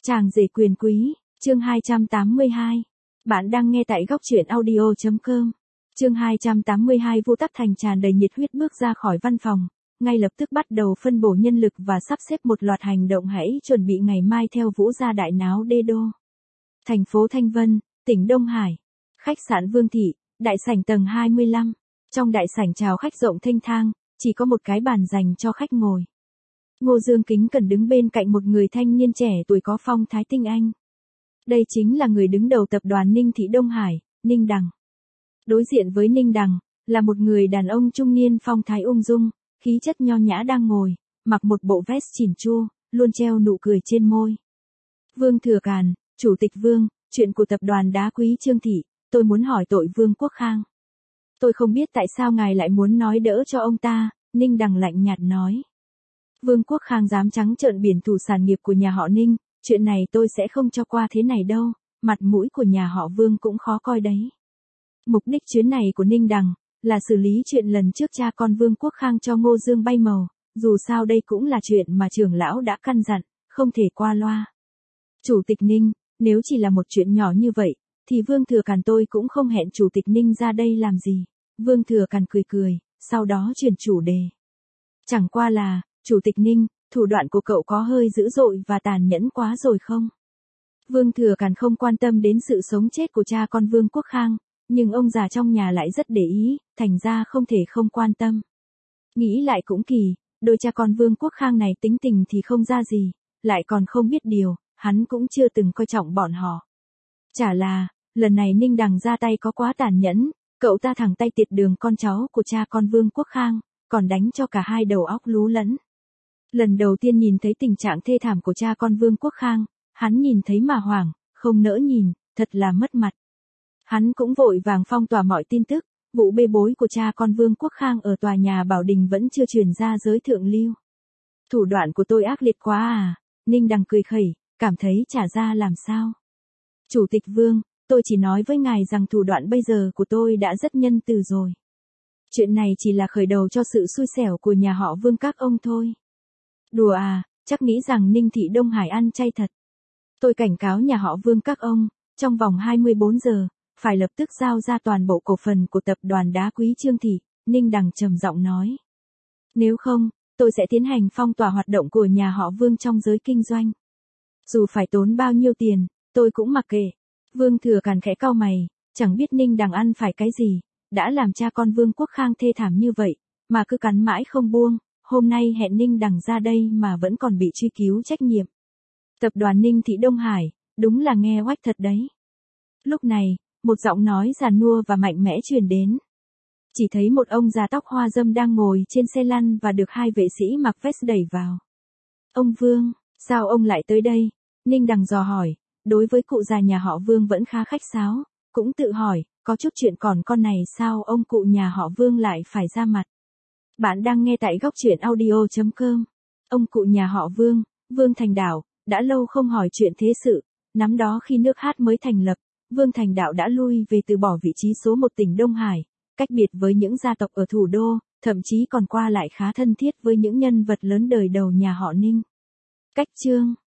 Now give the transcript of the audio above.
Chàng rể quyền quý, chương 282. Bạn đang nghe tại góc truyện audio.com. Chương 282. Vu Tắc Thành tràn đầy nhiệt huyết bước ra khỏi văn phòng, ngay lập tức bắt đầu phân bổ nhân lực và sắp xếp một loạt hành động hãy chuẩn bị ngày mai theo Vũ ra đại náo đê đô. Thành phố Thanh Vân, tỉnh Đông Hải. Khách sạn Vương Thị, đại sảnh tầng 25. Trong đại sảnh chào khách rộng thênh thang, chỉ có một cái bàn dành cho khách ngồi. Ngô Dương kính cẩn đứng bên cạnh một người thanh niên trẻ tuổi có phong thái tinh anh. Đây chính là người đứng đầu tập đoàn Ninh Thị Đông Hải, Ninh Đằng. Đối diện với Ninh Đằng, là một người đàn ông trung niên phong thái ung dung, khí chất nho nhã đang ngồi, mặc một bộ vest chỉn chu, luôn treo nụ cười trên môi. Vương Thừa Càn, Chủ tịch Vương, chuyện của tập đoàn đá quý Trương Thị, tôi muốn hỏi tội Vương Quốc Khang. Tôi không biết tại sao ngài lại muốn nói đỡ cho ông ta, Ninh Đằng lạnh nhạt nói. Vương Quốc Khang dám trắng trợn biển thủ sản nghiệp của nhà họ Ninh, chuyện này tôi sẽ không cho qua thế này đâu, mặt mũi của nhà họ Vương cũng khó coi đấy. Mục đích chuyến này của Ninh Đằng, là xử lý chuyện lần trước cha con Vương Quốc Khang cho Ngô Dương bay màu, dù sao đây cũng là chuyện mà trưởng lão đã căn dặn, không thể qua loa. Chủ tịch Ninh, nếu chỉ là một chuyện nhỏ như vậy, thì Vương Thừa Càn tôi cũng không hẹn Chủ tịch Ninh ra đây làm gì. Vương Thừa Càn cười cười, sau đó chuyển chủ đề. Chẳng qua là, Chủ tịch Ninh, thủ đoạn của cậu có hơi dữ dội và tàn nhẫn quá rồi không? Vương Thừa Càn không quan tâm đến sự sống chết của cha con Vương Quốc Khang, nhưng ông già trong nhà lại rất để ý, thành ra không thể không quan tâm. Nghĩ lại cũng kỳ, đôi cha con Vương Quốc Khang này tính tình thì không ra gì, lại còn không biết điều, hắn cũng chưa từng coi trọng bọn họ. Chả là, lần này Ninh Đằng ra tay có quá tàn nhẫn, cậu ta thẳng tay tiệt đường con cháu của cha con Vương Quốc Khang, còn đánh cho cả hai đầu óc lú lẫn. Lần đầu tiên nhìn thấy tình trạng thê thảm của cha con Vương Quốc Khang, hắn nhìn thấy mà hoảng, không nỡ nhìn, thật là mất mặt. Hắn cũng vội vàng phong tỏa mọi tin tức, vụ bê bối của cha con Vương Quốc Khang ở tòa nhà Bảo Đình vẫn chưa truyền ra giới thượng lưu. Thủ đoạn của tôi ác liệt quá à, Ninh Đằng cười khẩy, cảm thấy chả ra làm sao. Chủ tịch Vương, tôi chỉ nói với ngài rằng thủ đoạn bây giờ của tôi đã rất nhân từ rồi. Chuyện này chỉ là khởi đầu cho sự xui xẻo của nhà họ Vương các ông thôi. Đùa à, chắc nghĩ rằng Ninh Thị Đông Hải ăn chay thật. Tôi cảnh cáo nhà họ Vương các ông, trong vòng 24 giờ, phải lập tức giao ra toàn bộ cổ phần của tập đoàn đá quý Trương Thị, Ninh Đằng trầm giọng nói. Nếu không, tôi sẽ tiến hành phong tỏa hoạt động của nhà họ Vương trong giới kinh doanh. Dù phải tốn bao nhiêu tiền, tôi cũng mặc kệ. Vương Thừa Càn khẽ cau mày, chẳng biết Ninh Đằng ăn phải cái gì, đã làm cha con Vương Quốc Khang thê thảm như vậy, mà cứ cắn mãi không buông. Hôm nay hẹn Ninh Đằng ra đây mà vẫn còn bị truy cứu trách nhiệm. Tập đoàn Ninh Thị Đông Hải, đúng là nghe oách thật đấy. Lúc này, một giọng nói già nua và mạnh mẽ truyền đến. Chỉ thấy một ông già tóc hoa râm đang ngồi trên xe lăn và được hai vệ sĩ mặc vest đẩy vào. Ông Vương, sao ông lại tới đây? Ninh Đằng dò hỏi, đối với cụ già nhà họ Vương vẫn khá khách sáo, cũng tự hỏi, có chút chuyện còn con này sao ông cụ nhà họ Vương lại phải ra mặt. Bạn đang nghe tại góc truyện audio.com. Ông cụ nhà họ Vương, Vương Thành Đạo, đã lâu không hỏi chuyện thế sự. Năm đó khi nước Hát mới thành lập, Vương Thành Đạo đã lui về từ bỏ vị trí số 1 tỉnh Đông Hải, cách biệt với những gia tộc ở thủ đô, thậm chí còn qua lại khá thân thiết với những nhân vật lớn đời đầu nhà họ Ninh. Cách chương